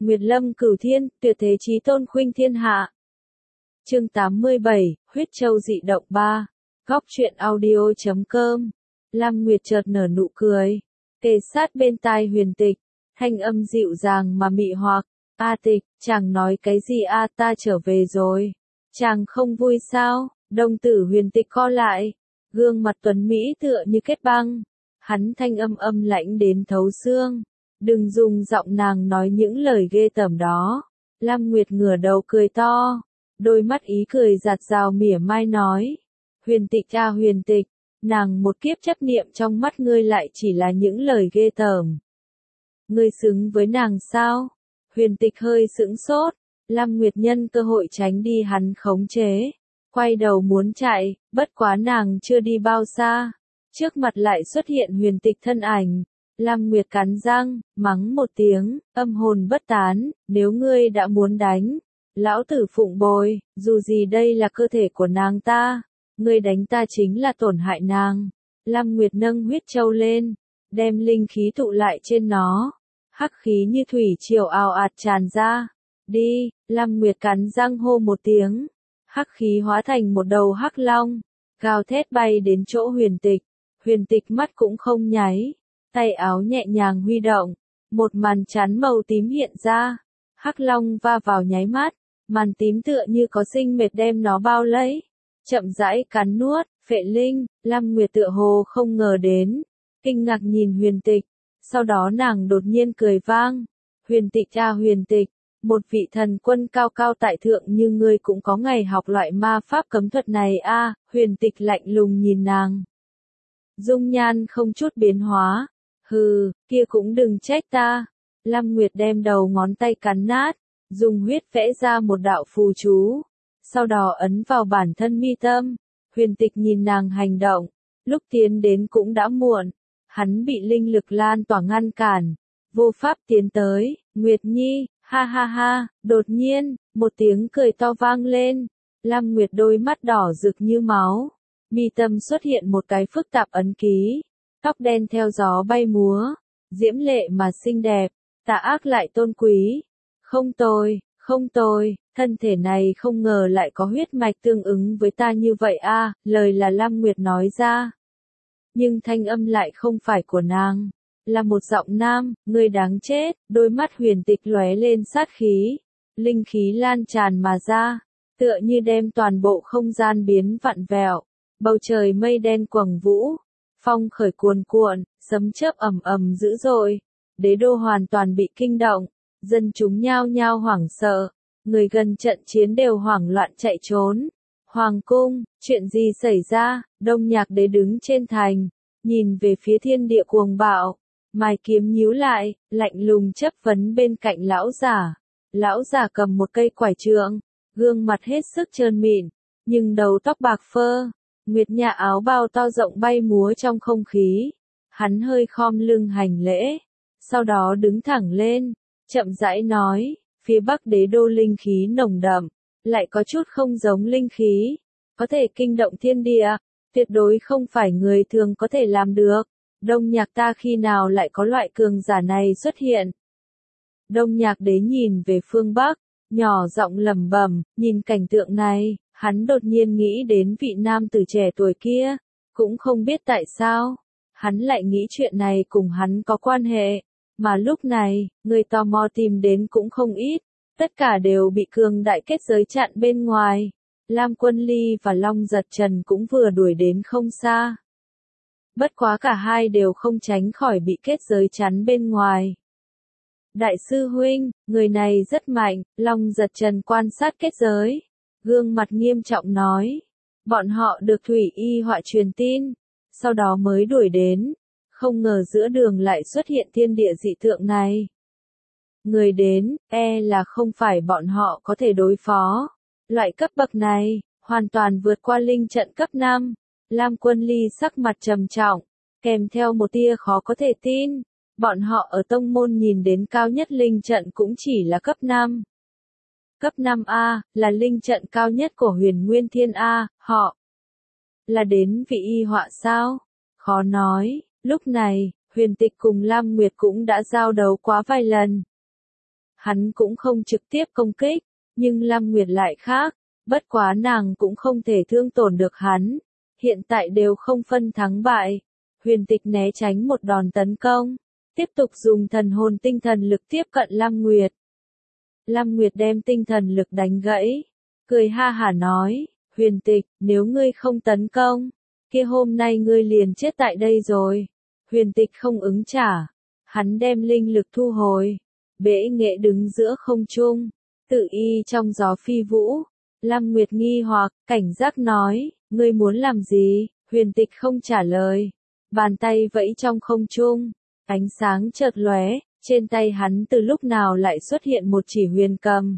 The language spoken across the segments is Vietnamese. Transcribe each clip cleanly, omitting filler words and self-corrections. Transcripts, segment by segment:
Nguyệt lâm cửu thiên, tuyệt thế chí tôn khuynh thiên hạ. Chương 87, huyết châu dị động 3. Góc truyện audio.com. Lam Nguyệt chợt nở nụ cười, kề sát bên tai Huyền Tịch, thanh âm dịu dàng mà mị hoặc. A Tịch, chàng nói cái gì a? Ta trở về rồi. Chàng không vui sao? Đồng tử Huyền Tịch co lại, gương mặt tuấn mỹ tựa như kết băng. Hắn thanh âm âm lãnh đến thấu xương. Đừng dùng giọng nàng nói những lời ghê tởm đó. Lam Nguyệt ngửa đầu cười to, đôi mắt ý cười giạt rào mỉa mai nói. Huyền Tịch a Huyền Tịch, nàng một kiếp chấp niệm trong mắt ngươi lại chỉ là những lời ghê tởm. Ngươi xứng với nàng sao? Huyền Tịch hơi sững sốt, Lam Nguyệt nhân cơ hội tránh đi hắn khống chế, quay đầu muốn chạy, bất quá nàng chưa đi bao xa, trước mặt lại xuất hiện Huyền Tịch thân ảnh. Lam Nguyệt cắn răng, mắng một tiếng, âm hồn bất tán, nếu ngươi đã muốn đánh, lão tử phụng bồi, dù gì đây là cơ thể của nàng ta, ngươi đánh ta chính là tổn hại nàng. Lam Nguyệt nâng huyết châu lên, đem linh khí tụ lại trên nó, hắc khí như thủy triều ào ạt tràn ra. Đi, Lam Nguyệt cắn răng hô một tiếng, hắc khí hóa thành một đầu hắc long, gào thét bay đến chỗ Huyền Tịch. Huyền Tịch mắt cũng không nháy, tay áo nhẹ nhàng huy động, một màn chắn màu tím hiện ra, hắc long va vào nháy mắt, màn tím tựa như có sinh mệt đem nó bao lấy, chậm rãi cắn nuốt, phệ linh. Lam Nguyệt tựa hồ không ngờ đến, kinh ngạc nhìn Huyền Tịch, sau đó nàng đột nhiên cười vang. Huyền Tịch a Huyền Tịch, một vị thần quân cao cao tại thượng như ngươi cũng có ngày học loại ma pháp cấm thuật này a? Huyền Tịch lạnh lùng nhìn nàng, dung nhan không chút biến hóa. Hừ, kia cũng đừng trách ta. Lam Nguyệt đem đầu ngón tay cắn nát, dùng huyết vẽ ra một đạo phù chú, sau đó ấn vào bản thân mi tâm. Huyền Tịch nhìn nàng hành động, lúc tiến đến cũng đã muộn, hắn bị linh lực lan tỏa ngăn cản, vô pháp tiến tới. Nguyệt Nhi, ha ha ha, đột nhiên, một tiếng cười to vang lên, Lam Nguyệt đôi mắt đỏ rực như máu, mi tâm xuất hiện một cái phức tạp ấn ký. Tóc đen theo gió bay múa, diễm lệ mà xinh đẹp, tà ác lại tôn quý. Không tồi, không tồi, thân thể này không ngờ lại có huyết mạch tương ứng với ta như vậy a. Lời là Lam Nguyệt nói ra, nhưng thanh âm lại không phải của nàng, là một giọng nam. Ngươi đáng chết. Đôi mắt Huyền Tịch lóe lên sát khí, linh khí lan tràn mà ra, tựa như đem toàn bộ không gian biến vặn vẹo, bầu trời mây đen quầng vũ. Phong khởi cuồn cuộn, sấm chớp ầm ầm dữ dội, đế đô hoàn toàn bị kinh động, dân chúng nhao nhao hoảng sợ, người gần trận chiến đều hoảng loạn chạy trốn. Hoàng cung, chuyện gì xảy ra? Đông Nhạc Đế đứng trên thành, nhìn về phía thiên địa cuồng bạo, mày kiếm nhíu lại, lạnh lùng chất vấn bên cạnh lão giả. Lão giả cầm một cây quải trượng, gương mặt hết sức trơn mịn, nhưng đầu tóc bạc phơ. Nguyệt Nha áo bào to rộng bay múa trong không khí, hắn hơi khom lưng hành lễ, sau đó đứng thẳng lên, chậm rãi nói, phía Bắc Đế đô linh khí nồng đậm, lại có chút không giống linh khí, có thể kinh động thiên địa, tuyệt đối không phải người thường có thể làm được. Đông Nhạc ta khi nào lại có loại cường giả này xuất hiện? Đông Nhạc Đế nhìn về phương Bắc, nhỏ giọng lẩm bẩm. Nhìn cảnh tượng này, hắn đột nhiên nghĩ đến vị nam tử trẻ tuổi kia, cũng không biết tại sao, hắn lại nghĩ chuyện này cùng hắn có quan hệ, mà lúc này, người tò mò tìm đến cũng không ít, tất cả đều bị cường đại kết giới chặn bên ngoài. Lam Quân Ly và Long Giật Trần cũng vừa đuổi đến không xa. Bất quá cả hai đều không tránh khỏi bị kết giới chắn bên ngoài. Đại sư huynh, người này rất mạnh. Long Giật Trần quan sát kết giới, gương mặt nghiêm trọng nói. Bọn họ được Thủy Y Họa truyền tin, sau đó mới đuổi đến, không ngờ giữa đường lại xuất hiện thiên địa dị tượng này. Người đến, là không phải bọn họ có thể đối phó. Loại cấp bậc này, hoàn toàn vượt qua linh trận cấp 5. Lam Quân Ly sắc mặt trầm trọng, kèm theo một tia khó có thể tin. Bọn họ ở tông môn nhìn đến cao nhất linh trận cũng chỉ là cấp 5. Cấp 5A, là linh trận cao nhất của Huyền Nguyên Thiên A, họ là đến vị y họa sao? Khó nói. Lúc này, Huyền Tịch cùng Lam Nguyệt cũng đã giao đấu quá vài lần. Hắn cũng không trực tiếp công kích, nhưng Lam Nguyệt lại khác, bất quá nàng cũng không thể thương tổn được hắn. Hiện tại đều không phân thắng bại. Huyền Tịch né tránh một đòn tấn công, tiếp tục dùng thần hồn tinh thần lực tiếp cận Lam Nguyệt. Lam Nguyệt đem tinh thần lực đánh gãy, cười ha hả nói, Huyền Tịch, nếu ngươi không tấn công, kia hôm nay ngươi liền chết tại đây rồi. Huyền Tịch không ứng trả, hắn đem linh lực thu hồi, bệ nghệ đứng giữa không trung, tự y trong gió phi vũ. Lam Nguyệt nghi hoặc, cảnh giác nói, ngươi muốn làm gì? Huyền Tịch không trả lời, bàn tay vẫy trong không trung, ánh sáng chợt lóe, trên tay hắn từ lúc nào lại xuất hiện một chỉ huyền cầm.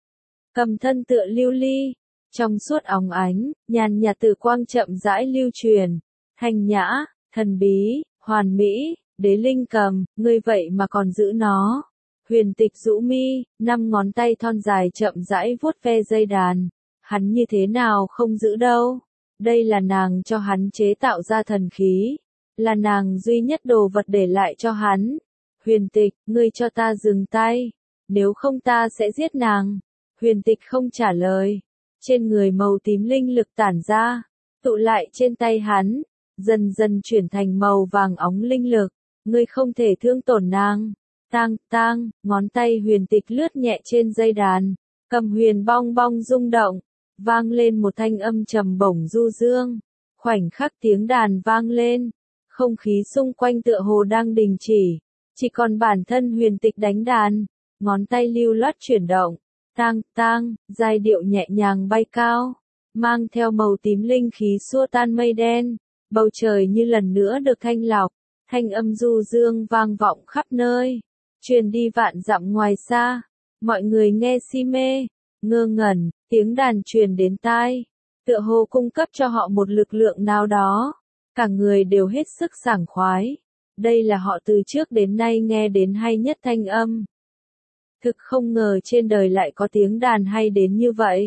Cầm thân tựa lưu ly, trong suốt óng ánh, nhàn nhạt từ quang chậm rãi lưu truyền, thanh nhã, thần bí, hoàn mỹ, đế linh cầm, ngươi vậy mà còn giữ nó. Huyền Tịch rũ mi, 5 ngón tay thon dài chậm rãi vuốt ve dây đàn, hắn như thế nào không giữ đâu. Đây là nàng cho hắn chế tạo ra thần khí, là nàng duy nhất đồ vật để lại cho hắn. Huyền Tịch, ngươi cho ta dừng tay, nếu không ta sẽ giết nàng. Huyền Tịch không trả lời, trên người màu tím linh lực tản ra, tụ lại trên tay hắn, dần dần chuyển thành màu vàng óng linh lực, ngươi không thể thương tổn nàng. Tang, tang, ngón tay Huyền Tịch lướt nhẹ trên dây đàn, cầm huyền bong bong rung động, vang lên một thanh âm trầm bổng du dương. Khoảnh khắc tiếng đàn vang lên, không khí xung quanh tựa hồ đang đình chỉ còn bản thân Huyền Tịch đánh đàn, ngón tay lưu loát chuyển động, tang, tang, giai điệu nhẹ nhàng bay cao, mang theo màu tím linh khí xua tan mây đen, bầu trời như lần nữa được thanh lọc, thanh âm du dương vang vọng khắp nơi, truyền đi vạn dặm ngoài xa, mọi người nghe si mê, ngơ ngẩn, tiếng đàn truyền đến tai, tựa hồ cung cấp cho họ một lực lượng nào đó, cả người đều hết sức sảng khoái. Đây là họ từ trước đến nay nghe đến hay nhất thanh âm. Thực không ngờ trên đời lại có tiếng đàn hay đến như vậy.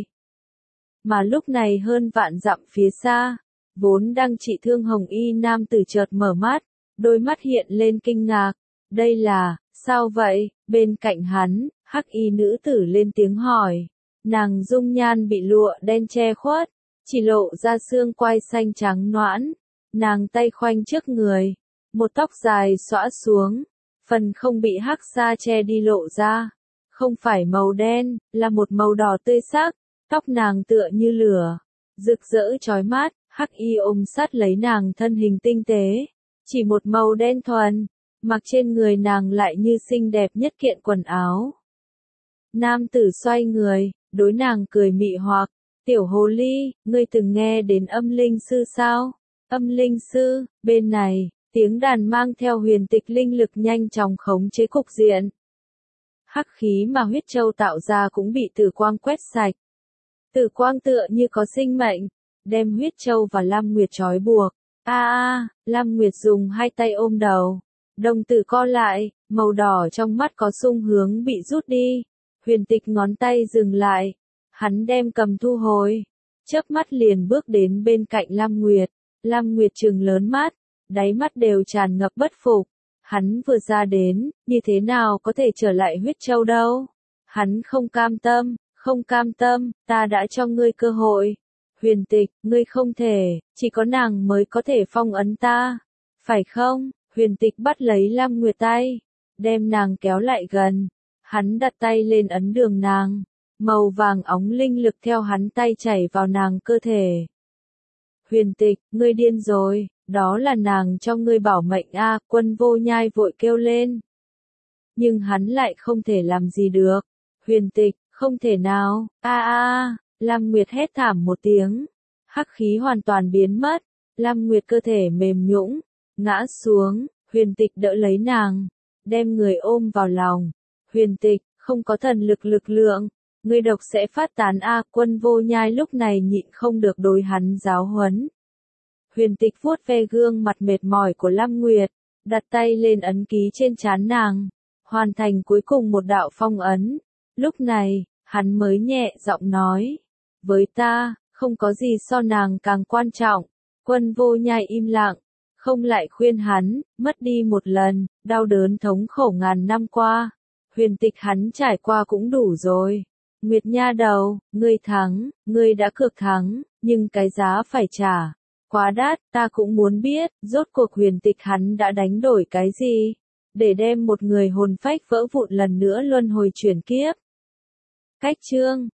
Mà lúc này hơn vạn dặm phía xa, vốn đang trị thương hồng y nam tử chợt mở mắt, đôi mắt hiện lên kinh ngạc. Đây là, sao vậy? Bên cạnh hắn, hắc y nữ tử lên tiếng hỏi. Nàng dung nhan bị lụa đen che khuất, chỉ lộ ra xương quai xanh trắng nõn. Nàng tay khoanh trước người, một tóc dài xõa xuống, phần không bị hắc sa che đi lộ ra. Không phải màu đen, là một màu đỏ tươi sắc, tóc nàng tựa như lửa, rực rỡ chói mắt, hắc y ôm sát lấy nàng thân hình tinh tế, chỉ một màu đen thuần, mặc trên người nàng lại như xinh đẹp nhất kiện quần áo. Nam tử xoay người, đối nàng cười mị hoặc, tiểu hồ ly, ngươi từng nghe đến âm linh sư sao? Âm linh sư, bên này, tiếng đàn mang theo huyền tịch linh lực nhanh chóng khống chế cục diện. Hắc khí mà huyết châu tạo ra cũng bị tử quang quét sạch. Tử quang tựa như có sinh mệnh, đem huyết châu và Lam Nguyệt trói buộc. Lam Nguyệt dùng hai tay ôm đầu, đồng tử co lại, màu đỏ trong mắt có xung hướng bị rút đi. Huyền tịch ngón tay dừng lại, hắn đem cầm thu hồi, chớp mắt liền bước đến bên cạnh Lam Nguyệt. Lam Nguyệt trừng lớn mắt, đáy mắt đều tràn ngập bất phục. Hắn vừa ra đến, như thế nào có thể trở lại huyết châu đâu? Hắn không cam tâm, ta đã cho ngươi cơ hội. Huyền tịch, ngươi không thể, chỉ có nàng mới có thể phong ấn ta. Phải không? Huyền tịch bắt lấy Lam Nguyệt tay, đem nàng kéo lại gần. Hắn đặt tay lên ấn đường nàng, màu vàng óng linh lực theo hắn tay chảy vào nàng cơ thể. Huyền tịch, ngươi điên rồi, đó là nàng cho ngươi bảo mệnh a, Quân Vô Nhai vội kêu lên. Nhưng hắn lại không thể làm gì được. Huyền tịch, không thể nào, Lam Nguyệt hét thảm một tiếng. Hắc khí hoàn toàn biến mất, Lam Nguyệt cơ thể mềm nhũn, ngã xuống, huyền tịch đỡ lấy nàng, đem người ôm vào lòng. Huyền tịch, không có thần lực lượng, ngươi độc sẽ phát tán a, Quân Vô Nhai lúc này nhịn không được đối hắn giáo huấn. Huyền tịch vuốt ve gương mặt mệt mỏi của Lam Nguyệt, đặt tay lên ấn ký trên trán nàng, hoàn thành cuối cùng một đạo phong ấn. Lúc này, hắn mới nhẹ giọng nói, với ta, không có gì so nàng càng quan trọng. Quân Vô Nhai im lặng, không lại khuyên hắn, mất đi một lần, đau đớn thống khổ ngàn năm qua. huyền tịch hắn trải qua cũng đủ rồi. Nguyệt nha đầu, ngươi thắng, ngươi đã cược thắng, nhưng cái giá phải trả quá đắt, ta cũng muốn biết, rốt cuộc huyền tịch hắn đã đánh đổi cái gì, để đem một người hồn phách vỡ vụn lần nữa luân hồi chuyển kiếp. Cách chương